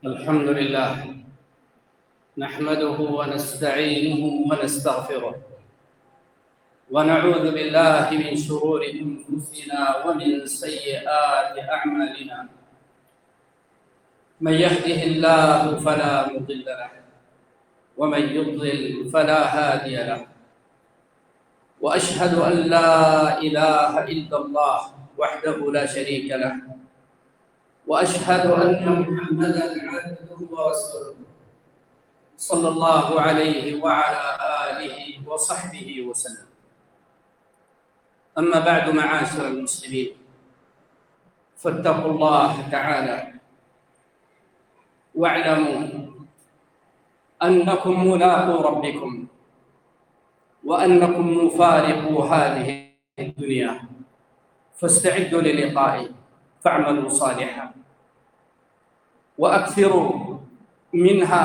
الحمد لله نحمده ونستعينه ونستغفره ونعوذ بالله من شرور أنفسنا ومن سيئات أعمالنا. من يهده الله فلا مضل له ومن يضلل فلا هادي له، وأشهد أن لا إله إلا الله وحده لا شريك له، وأشهد أن محمدًا عبده ورسوله صلى الله عليه وعلى آله وصحبه وسلم. أما بعد، معاشر المسلمين، فاتقوا الله تعالى واعلموا أنكم ملاقو ربكم وأنكم مفارقو هذه الدنيا، فاستعدوا للقائه فاعملوا صالحا وأكثروا منها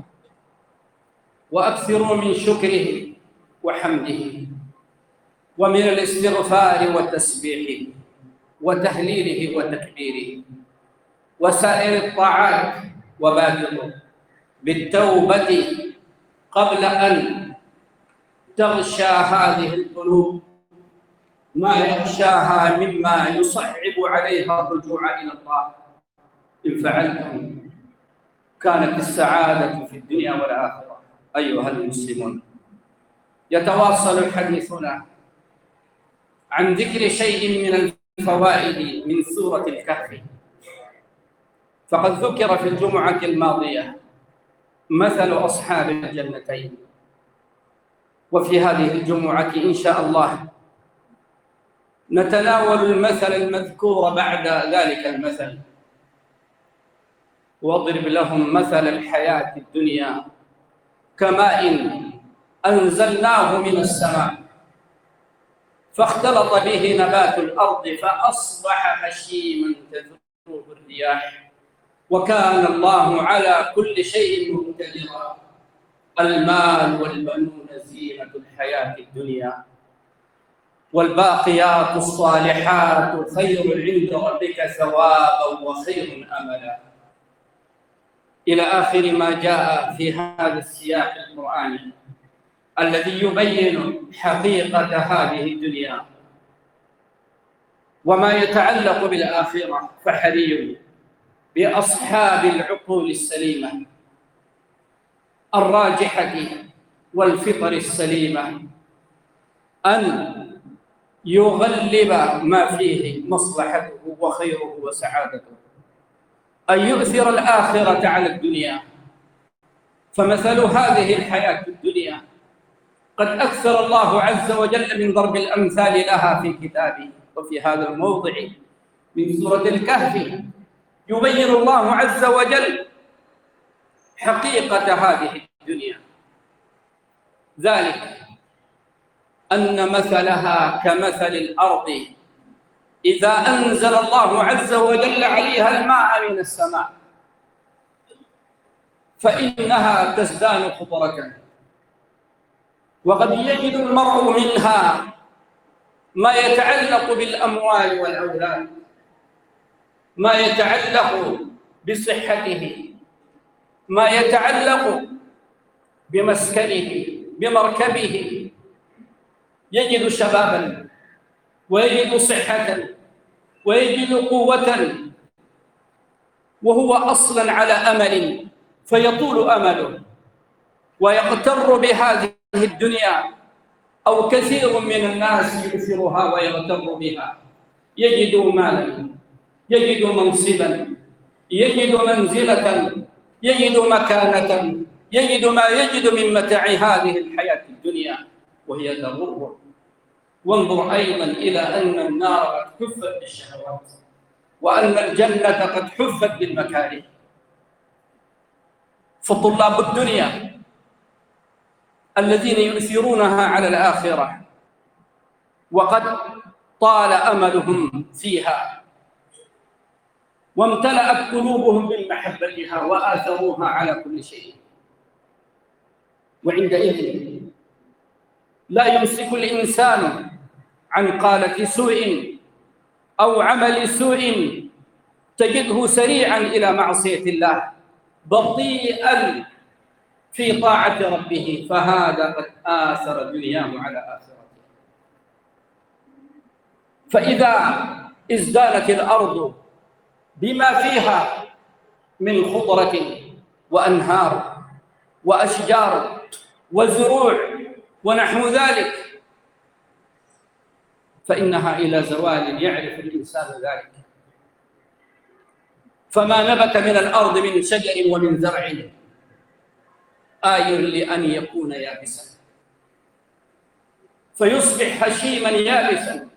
وأكثروا من شكره وحمده ومن الاستغفار والتسبيح وتهليله وتكبيره وسائر الطاعات، وبادروا بالتوبة قبل أن تغشى هذه القلوب ما يغشاها مما يصعب عليها الرجوع إلى الله. إن فعلتم كانت السعادة في الدنيا والآخرة. أيها المسلمون، يتواصل حديثنا عن ذكر شيء من الفوائد من سورة الكهف، فقد ذكر في الجمعة الماضية مثل أصحاب الجنتين، وفي هذه الجمعة إن شاء الله نتناول المثل المذكور بعد ذلك المثل، واضرب لهم مثل الحياة الدنيا كماء أنزلناه من السماء فاختلط به نبات الأرض فأصبح هشيما تذروه الرياح وكان الله على كل شيء مقتدرا. المال والبنون زينة الحياة الدنيا والباقيات الصالحات خير عند ربك ثوابا وخير أملا، إلى آخر ما جاء في هذا السياق القرآني الذي يبين حقيقة هذه الدنيا وما يتعلق بالآخرة. فحري بأصحاب العقول السليمة الراجحة والفطر السليمة أن يغلب ما فيه مصلحته وخيره وسعادته، أن يؤثر الآخرة على الدنيا. فمثل هذه الحياة الدنيا قد أكثر الله عز وجل من ضرب الأمثال لها في كتابه، وفي هذا الموضع من سورة الكهف يبين الله عز وجل حقيقة هذه الدنيا، ذلك أن مثلها كمثل الأرض إذا أنزل الله عز وجل عليها الماء من السماء فإنها تزدان خضرة، وقد يجد المرء منها ما يتعلق بالأموال والأولاد، ما يتعلق بصحته، ما يتعلق بمسكنه بمركبه، يجد شبابا ويجد صحة ويجد قوة وهو أصلا على أمل، فيطول أمله ويغتر بهذه الدنيا، أو كثير من الناس يؤثرها ويغتر بها. يجد مالا، يجد منصبا، يجد منزلة، يجد مكانة، يجد ما يجد من متاع هذه الحياة الدنيا وهي تغر. وانظر أيضا إلى أن النار قد حفت بالشهوات وأن الجنة قد حفت بالمكاره. فطلاب الدنيا الذين يؤثرونها على الآخرة وقد طال أملهم فيها وامتلأت قلوبهم بمحبتها وآثروها على كل شيء، وعندئذ لا يمسك الإنسان عن قالة سوء أو عمل سوء تجده سريعا إلى معصية الله بطيئا في طاعة ربه، فهذا قد آثر دنياه على آخرته. فإذا ازدانت الأرض بما فيها من خضرة وأنهار وأشجار وزروع ونحو ذلك، فإنها إلى زوال يعرف الإنسان ذلك. فما نبت من الأرض من شجر ومن زرع آي لأن يكون يابسا، فيصبح هشيما يابسا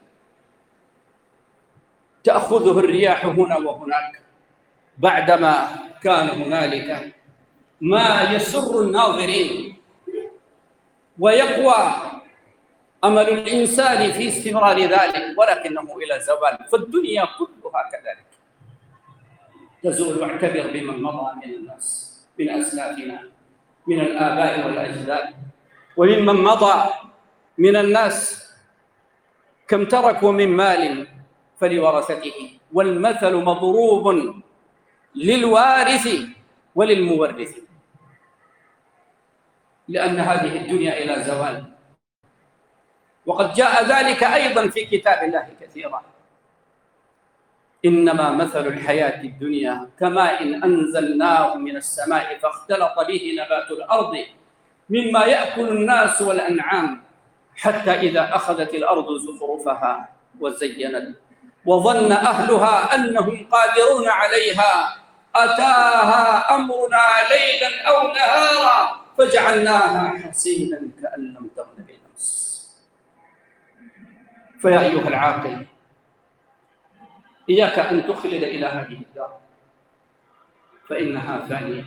تأخذه الرياح هنا وهناك، بعدما كان هنالك ما يسر الناظرين ويقوى أمل الإنسان في استمرار ذلك، ولكنه إلى زوال. فالدنيا كلها كذلك تزول. واعتبر بمن مضى من الناس، من أسلافنا، من الآباء والأجداد، وممن مضى من الناس، كم تركوا من مال فلورثته، والمثل مضروب للوارث وللمورث، لأن هذه الدنيا إلى زوال. وقد جاء ذلك أيضا في كتاب الله كثيرا: إنما مثل الحياة الدنيا كماء أنزلناه من السماء فاختلط به نبات الأرض مما يأكل الناس والأنعام حتى إذا أخذت الأرض زخرفها وزينت وظن أهلها أنهم قادرون عليها أتاها أمرنا ليلا أو نهارا فجعلناها حصيدا كأن لم تغن بالأمس. فيا أيها العاقل، إياك أن تخلد إلى هذه الدار فإنها فانية.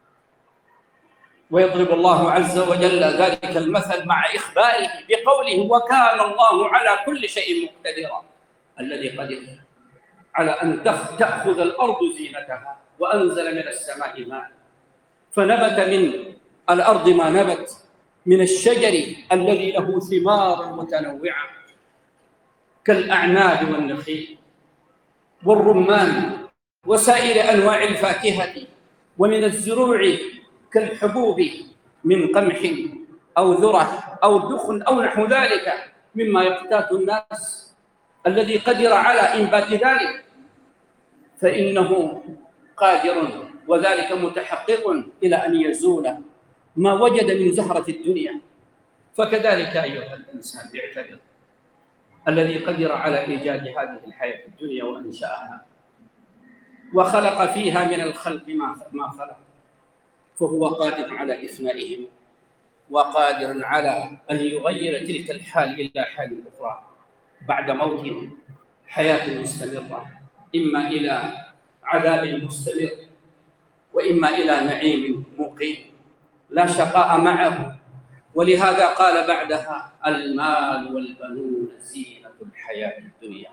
ويضرب الله عز وجل ذلك المثل مع إخباره بقوله: وكان الله على كل شيء مقتدرا، الذي قدر على أن تأخذ الأرض زينتها وأنزل من السماء ماء فنبت من الأرض ما نبت من الشجر الذي له ثمار متنوعة كالأعناب والنخيل والرمان وسائر أنواع الفاكهة، ومن الزروع كالحبوب من قمح أو ذرة أو دخن أو نحو ذلك مما يقتات الناس، الذي قدر على إنبات ذلك فإنه قادر، وذلك متحقق إلى أن يزول ما وجد من زهرة الدنيا. فكذلك أيها الإنسان اعتبر الذي قدر على إيجاد هذه الحياة الدنيا وأنشأها وخلق فيها من الخلق ما خلق، فهو قادر على إفنائهم وقادر على أن يغير تلك الحال إلى حال أخرى بعد موتهم، حياة مستمرة، إما إلى عذاب مستمر وإما إلى نعيم مقيم لا شقاء معه. ولهذا قال بعدها: المال والبنون زينة الحياة الدنيا.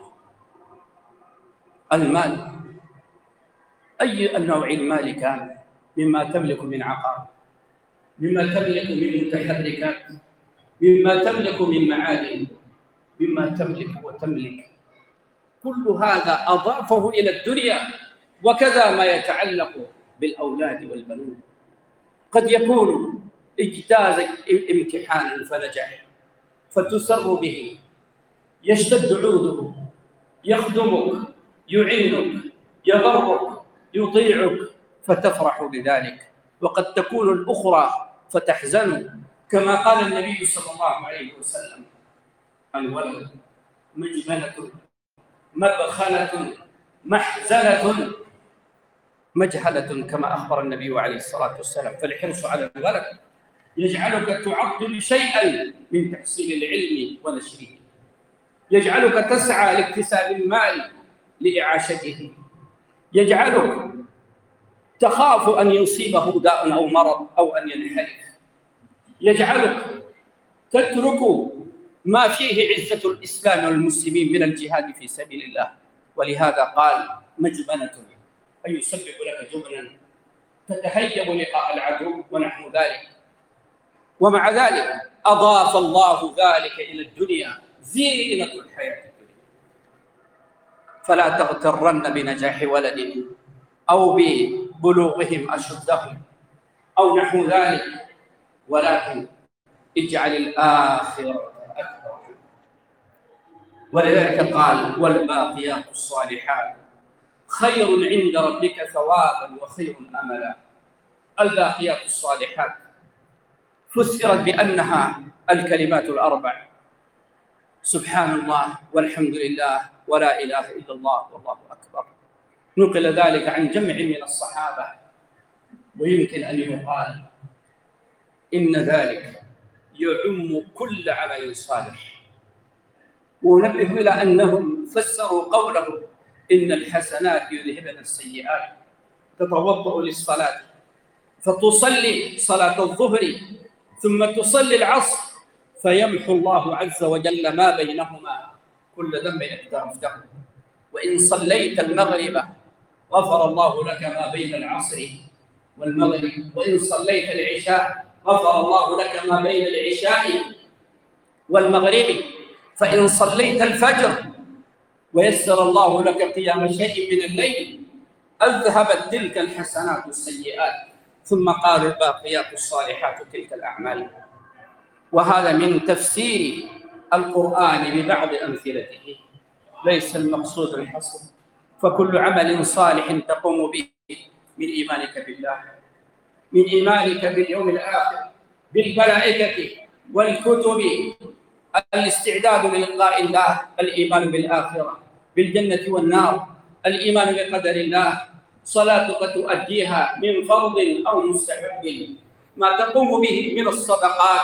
المال، أي نوع المال كان، مما تملك من عقار، مما تملك من متحركات، مما تملك من معادن، مما تملك وتملك، كل هذا أضافه إلى الدنيا. وكذا ما يتعلق بالأولاد والبنون، قد يكون اجتاز امتحانا فنجح فتسر به، يشتد عوده، يخدمك، يعينك، يبرك، يطيعك فتفرح بذلك. وقد تكون الأخرى فتحزن، كما قال النبي صلى الله عليه وسلم: الولد مجملة مبخلة محزنة مجهلة، كما أخبر النبي عليه الصلاة والسلام. فالحرص على الولد يجعلك تعطل شيئا من تحصيل العلم ونشره، يجعلك تسعى لاكتساب المال لإعاشته، يجعلك تخاف أن يصيبه داء أو مرض أو أن ينحرف، يجعلك تترك ما فيه عزة الإسلام والمسلمين من الجهاد في سبيل الله. ولهذا قال: مجبنة، أي يسبب لك جبنا تتهيب لقاء العدو ونحو ذلك. ومع ذلك أضاف الله ذلك إلى الدنيا زينة الحياة الدنيا. فلا تغترن بنجاح ولد أو ببلوغهم أشدهم أو نحو ذلك، ولكن اجعل الآخرة أكبر. ولذلك قال: والباقيات الصالحات خير عند ربك ثوابا وخير أملا. الباقيات الصالحات فسرت بأنها الكلمات الأربع: سبحان الله والحمد لله ولا إله إلا الله والله أكبر. نقل ذلك عن جمع من الصحابة، ويمكن أن يقال إن ذلك يعم كل عمل صالح. ونبه إلى أنهم فسروا قوله: إن الحسنات يذهبن السيئات. تتوضأ للصلاة فتصلي صلاة الظهر ثم تصلي العصر، فيمحو الله عز وجل ما بينهما كل ذنب اقترفته. وإن صليت المغرب غفر الله لك ما بين العصر والمغرب، وإن صليت العشاء غفر الله لك ما بين العشاء والمغرب، فإن صليت الفجر ويسر الله لك قيام شيء من الليل أذهبت تلك الحسنات السيئات. ثم قال: الباقيات الصالحات تلك الأعمال. وهذا من تفسير القرآن ببعض أمثلته، ليس المقصود الحصر. فكل عمل صالح تقوم به من إيمانك بالله، من إيمانك باليوم الآخر، بالملائكة والكتب، الاستعداد للقاء الله، الإيمان بالآخرة، بالجنة والنار، الإيمان بقدر الله، صلاتك تؤديها من فرض أو مستحب، ما تقوم به من الصدقات،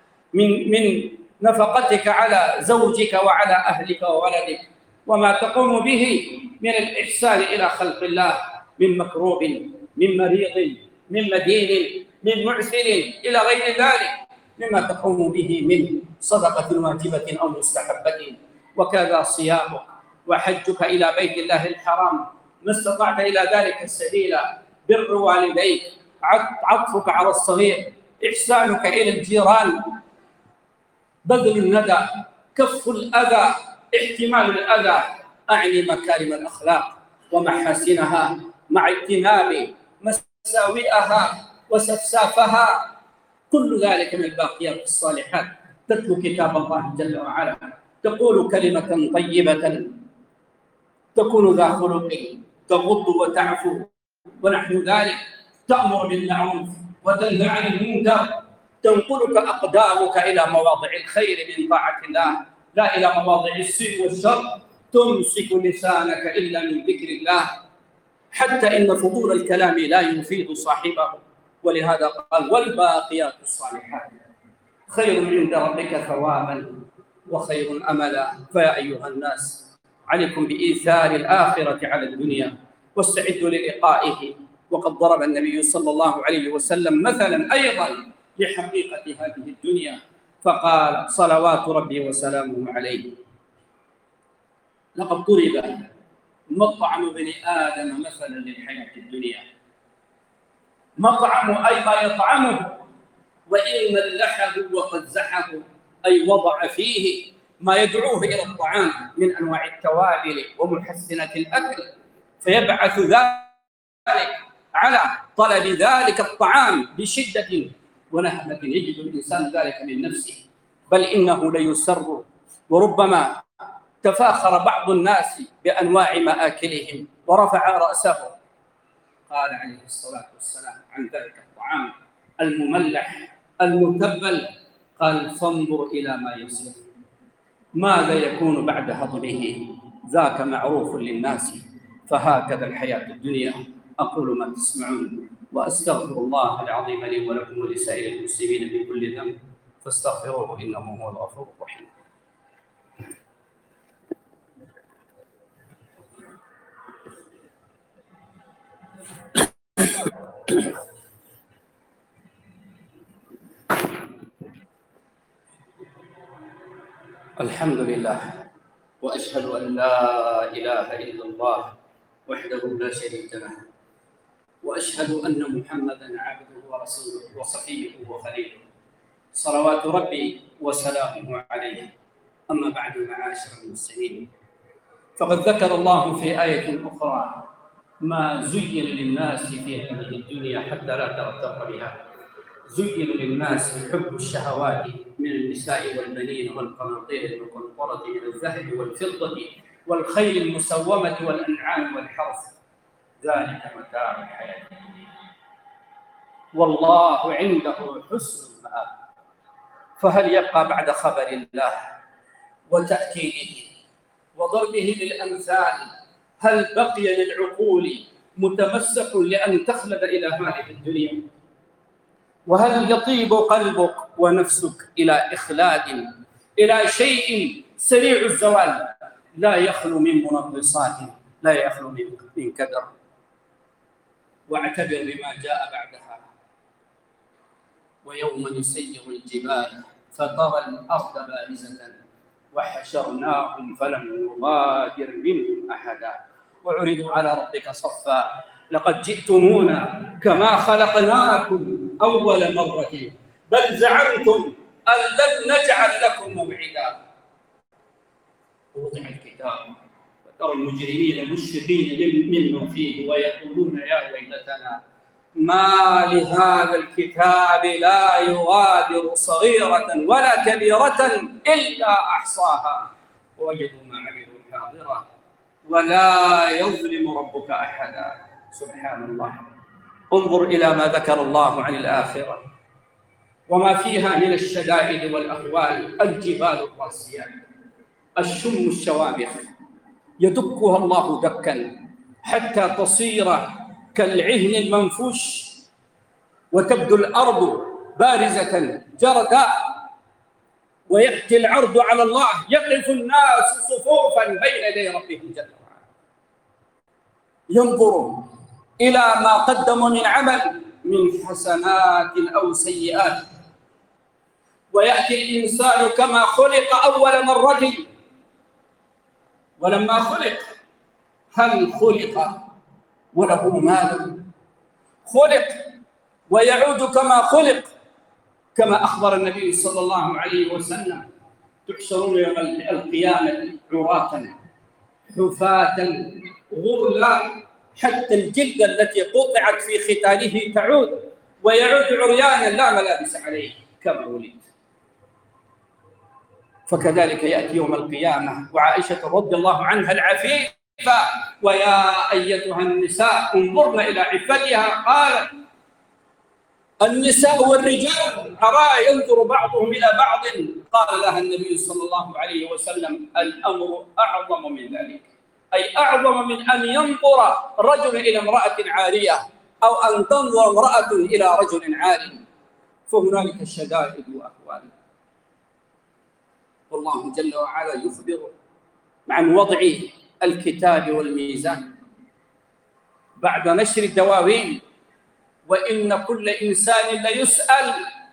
من نفقتك على زوجك وعلى أهلك وولدك، وما تقوم به من الإحسان إلى خلق الله، من مكروب، من مريض، من مدين، من معسر، إلى غير ذلك مما تقوم به من صدقة واجبة أو مستحبة. وكذا صيامك وحجك إلى بيت الله الحرام ما استطعت إلى ذلك السبيلا، بر والديك، عطفك على الصغير، إحسانك إلى الجيران، بذل الندى، كف الأذى، احتمال الأذى، أعني مكارم الأخلاق ومحاسنها مع اجتناب مساوئها وسفسافها، كل ذلك من الباقيات الصالحات. تتلو كتاب الله جل وعلا، تقول كلمة طيبة، تكون ذا خلق، تغض وتعفو ونحو ذلك، تأمر بالمعروف وتنهى عن المنكر، تنقلك أقدامك إلى مواضع الخير من طاعة الله لا إلى مواضع السوء والشر، تمسك لسانك إلا من ذكر الله، حتى إن فضول الكلام لا يفيد صاحبه. ولهذا قال: والباقيات الصالحات خير عند ربك ثوابا وخير أملا. فيا أيها الناس، عليكم بإيثار الآخرة على الدنيا، واستعدوا للقائه. وقد ضرب النبي صلى الله عليه وسلم مثلا أيضا لحقيقة هذه الدنيا، فقال صلوات ربي وسلامه عليه: لقد ضرب مطعم ابن آدم مثلا للحياة الدنيا. مطعم أي ما يطعمه، وإن ملحه وقزحه أي وضع فيه ما يدعوه إلى الطعام من أنواع التوابل ومحسنات الأكل، فيبعث ذلك على طلب ذلك الطعام بشدة ونهمة، يجد الإنسان ذلك من نفسه، بل إنه ليسر. وربما تفاخر بعض الناس بأنواع مآكلهم ورفع رأسه، قال عليه الصلاة والسلام عن ذلك الطعام المملح المتبل، قال: فانظر إلى ما يصير، ماذا يكون بعد هضمه، ذاك معروف للناس. فهكذا الحياة الدنيا. أقول ما تسمعون، وأستغفر الله العظيم لي ولكم ولسائر المسلمين من كل ذنب، فاستغفروه إنه هو الغفور الرحيم. الحمد لله، وأشهد أن لا إله إلا الله وحده لا شريك له، وأشهد أن محمدًا عبده ورسوله وصفيه وخليله، صلوات ربي وسلامه عليه. أما بعد، معاشر المسلمين، فقد ذكر الله في آية أخرى ما زين للناس في هذه الدنيا حتى لا تغتر بها. زين للناس حب الشهوات من النساء والبنين والقناطير المقنطرة من الذهب والفضة والخيل المسومة والأنعام والحرث، ذلك متاع الحياة الدنيا والله عنده حسن المآب. فهل يبقى بعد خبر الله وتأكيده وضربه للأمثال، هل بقي للعقول متمسك لأن تخلد إلى هذه الدنيا؟ وهل يطيب قلبك ونفسك إلى إخلاد إلى شيء سريع الزوال لا يخلو من منغصات، لا يخلو من كدر؟ واعتبر بما جاء بعدها: ويوم نسير الجبال فترى الأرض بارزة وحشرناهم فلم نغادر منهم أحدا وعرضوا على ربك صفا لقد جئتمونا كما خلقناكم أول مرة بل زعمتم أن لن نجعل لكم موعدا. ووضع الكتاب فترى المجرمين مشفقين مما فيه ويقولون يا ويلتنا ما لهذا الكتاب لا يغادر صغيرة ولا كبيرة إلا أحصاها ووجدوا ما عملوا حاضرا ولا يظلم ربك أحدا. سبحان الله. انظر إلى ما ذكر الله عن الآخرة وما فيها من الشدائد والأهوال: الجبال الراسيات، الشم الشوامخ يدكها الله دكا حتى تصير كالعهن المنفوش وتبدو الأرض بارزة جرداء ويأتي العرض على الله يقف الناس صفوفا بين يدي ربهم جل وعلا ينظر إلى ما قدموا من عمل من حسنات أو سيئات، ويأتي الإنسان كما خلق أول مرة. ولما خلق هل خلق وله مال؟ خلق ويعود كما خلق، كما أخبر النبي صلى الله عليه وسلم: تحشرون يوم القيامة عراة حفاة غرلا حتى الجلد التي قطعت في ختانه تعود ويعود عريانا لا ملابس عليه كما ولد. فكذلك يأتي يوم القيامة وعائشة رضي الله عنها العفيفة: ويا أيتها النساء انظرن إلى عفتها، قالت: النساء والرجال أرى ينظر بعضهم إلى بعض. قال لها النبي صلى الله عليه وسلم: الأمر أعظم من ذلك، أي أعظم من أن ينظر رجل إلى امرأة عارية أو أن تنظر امرأة إلى رجل عاري، فهنالك شدائد وأهوال. والله جل وعلا يخبر عن وضع الكتاب والميزان بعد نشر الدواوين: وإن كل إنسان ليسأل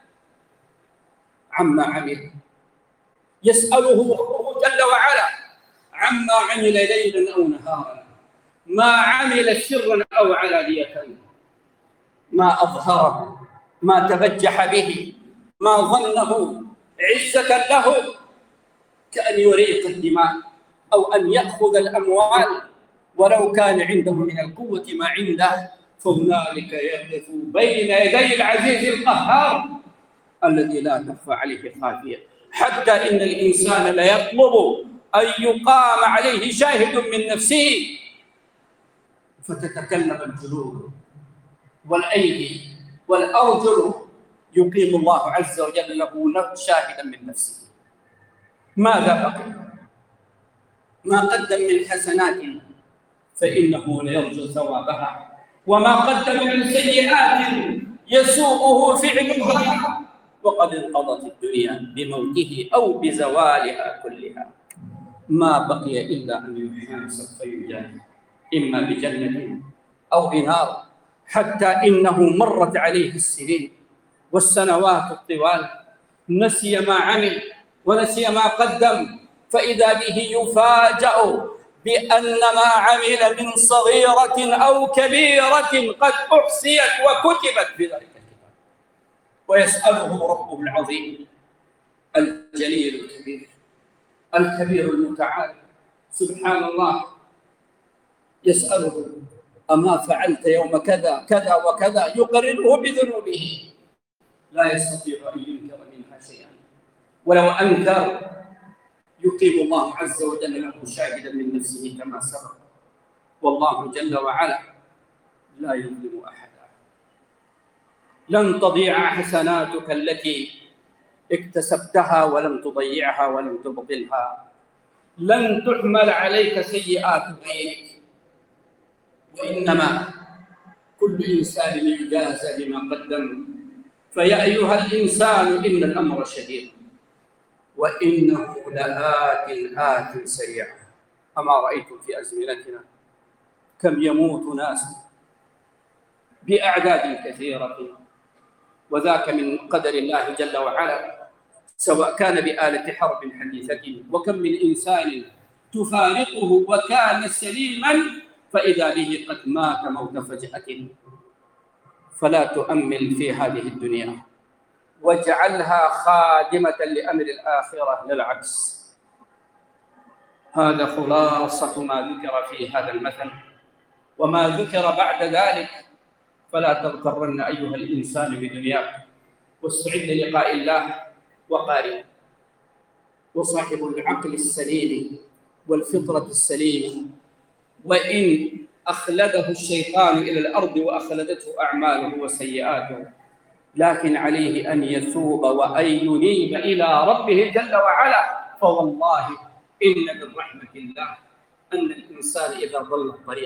عما عمل. يسأله ربه جل وعلا عما عمل ليلا أو نهارا، ما عمل سرا أو علانية، ما أظهره، ما تبجح به، ما ظنه عزة له، كأن يريق الدماء أو أن يأخذ الأموال ولو كان عنده من القوة ما عنده، فهنالك يقف بين يدي العزيز القهار الذي لا تخفى عليه خافية، حتى إن الإنسان ليطلب أن يقام عليه شاهد من نفسه فتتكلم الجلود والأيدي والأرجل، يقيم الله عز وجل له شاهدا من نفسه. ماذا بقي؟ ما قدم من حسنات فإنه ليرجو ثوابها، وما قدم من سيئات يسوءه فعلها، وقد انقضت الدنيا بموته أو بزوالها كلها. ما بقي إلا أن يحاسب فيجازى إما بجنة أو بنار، حتى إنه مرت عليه السنين والسنوات الطوال نسي ما عمل ونسي ما قدم، فإذا به يفاجأ بأن ما عمل من صغيرة أو كبيرة قد أحصيت وكتبت في ذلك الكتاب، ويسأله ربه العظيم الجليل الكبير الكبير المتعال سبحان الله، يسأله أما فعلت يوم كذا كذا وكذا، يقرره بذنوبه، لا يستطيع أن ينكر منها شيئا، ولو أنكر يقيم الله عز وجل له شاهدا من نفسه كما سبق. والله جل وعلا لا يظلم أحدا. لن تضيع حسناتك التي اكتسبتها ولم تضيعها ولم تبطلها، لن تحمل عليك سيئات غيرك، وإنما كل إنسان يجازى بما قدم. فيا أيها الإنسان إن الأمر شديد وإنه آت سريع. أما رأيتم في أزمنتنا كم يموت ناس بأعداد كثيرة، وذاك من قدر الله جل وعلا، سواء كان بآلة حرب حديثة. وكم من إنسان تفارقه وكان سليما فإذا به قد مات موت فجأة. فلا تؤمل في هذه الدنيا واجعلها خادمة لأمر الآخرة، للعكس. هذا خلاصة ما ذكر في هذا المثل، وما ذكر بعد ذلك. فلا تغترن أيها الإنسان بدنياك، واستعد للقاء الله وقارب. وصاحب العقل السليم والفطرة السليمة وإن أخلده الشيطان إلى الأرض وأخلدته أعماله وسيئاته، لكن عليه أن يتوب وأن ينيب إلى ربه جل وعلا. فوالله إن من رحمة الله أن الإنسان إذا ضل الطريق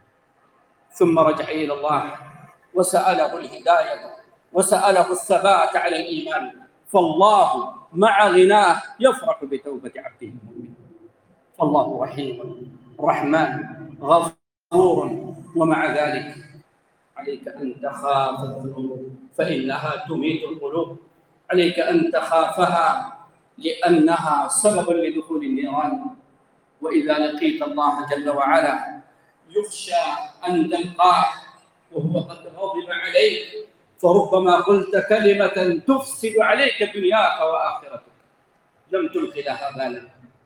ثم رجع إلى الله وسأله الهداية وسأله الثبات على الإيمان، فالله مع غناه يفرح بتوبة عبده المؤمن. فالله رحيم رحمن غفور، ومع ذلك عليك أن تخاف الذنوب فإنها تميت القلوب، عليك أن تخافها لأنها سبب لدخول النيران. وإذا لقيت الله جل وعلا يخشى أن تلقاه وهو قد غضب عليك، فربما قلت كلمة تفسد عليك دنياك وآخرتك لم تلق لها بالا.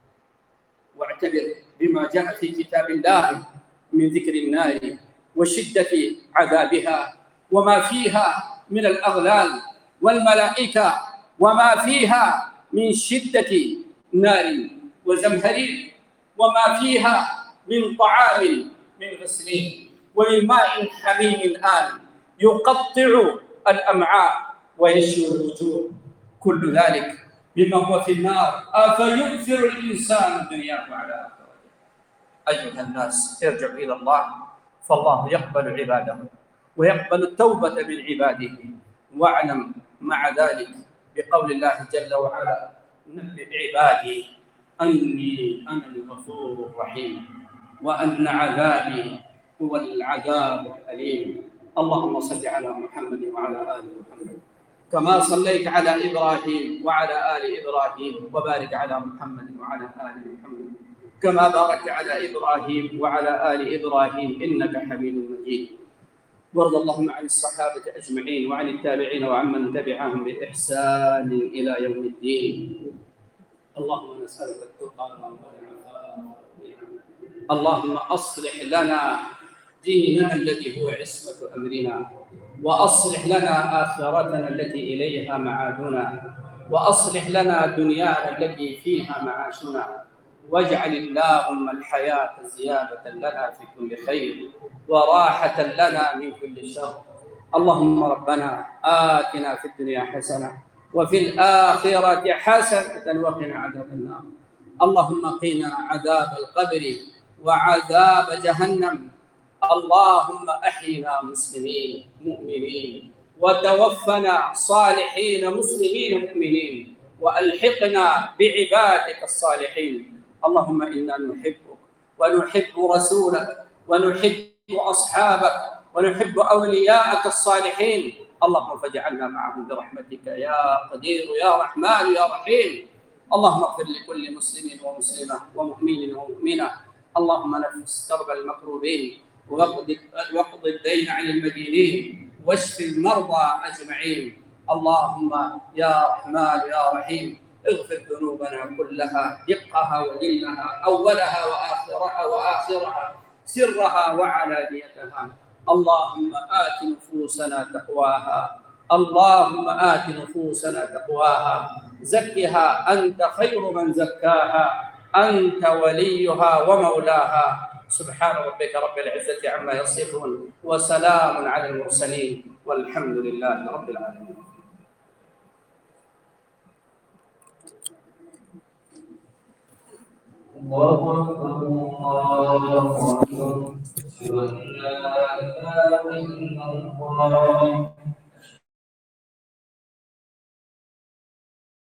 واعتبر بما جاء في كتاب الله من ذكر النار وشدة عذابها وما فيها من الأغلال والملائكة وما فيها من شدة نار وزمهرير وما فيها من طعام من غسلين ومن ماء حميم آن يقطع الأمعاء ويشوي الوجوه، كل ذلك بما هو في النار. أفيؤثر الإنسان الدنيا على آخرته؟ أيها الناس ارجعوا إلى الله، فالله يقبل عباده ويقبل التوبة من عباده. واعلم مع ذلك بقول الله جل وعلا: نبئ عبادي أني أنا الغفور الرحيم وأن عذابي هو العذاب الأليم. اللهم صل على محمد وعلى آل محمد كما صليت على إبراهيم وعلى آل إبراهيم، وبارك على محمد وعلى آل محمد كما باركت على إبراهيم وعلى آل إبراهيم إنك حميد مجيد. وارض اللهم عن الصحابة أجمعين وعن التابعين وعمن تبعهم بإحسان إلى يوم الدين. اللهم نسألك التقى والعفاف. اللهم أصلح لنا ديننا الذي هو عصمة أمرنا، وأصلح لنا آخرتنا التي إليها معادنا، وأصلح لنا دنيانا التي فيها معاشنا، واجعل اللهم الحياة زيادة لنا في كل خير وراحة لنا من كل شر. اللهم ربنا آتنا في الدنيا حسنة وفي الآخرة حسنة وقنا عذاب النار. اللهم قنا عذاب القبر وعذاب جهنم. اللهم أحينا مسلمين مؤمنين وتوفنا صالحين مسلمين مؤمنين، وألحقنا بعبادك الصالحين. اللهم إنا نحبك ونحب رسولك ونحب أصحابك ونحب أولياءك الصالحين. اللهم فاجعلنا معهم برحمتك يا قدير يا رحمن يا رحيم. اللهم اغفر لكل مسلم ومسلمة ومؤمن ومؤمنة. اللهم نفس كرب المكروبين واقض الدين عن المدينين واشف المرضى أجمعين. اللهم يا رحمن يا رحيم اغفر ذنوبنا كلها دقها وجلها أولها وآخرها سرها وعلانيتها. اللهم آت نفوسنا تقواها، اللهم آت نفوسنا تقواها، زكها أنت خير من زكاها، أنت وليها ومولاها. سبحان ربك رب العزة عما يصفون، وسلام على المرسلين، والحمد لله رب العالمين. الله أكبر الله أكبر أشهد أن لا إله إلا الله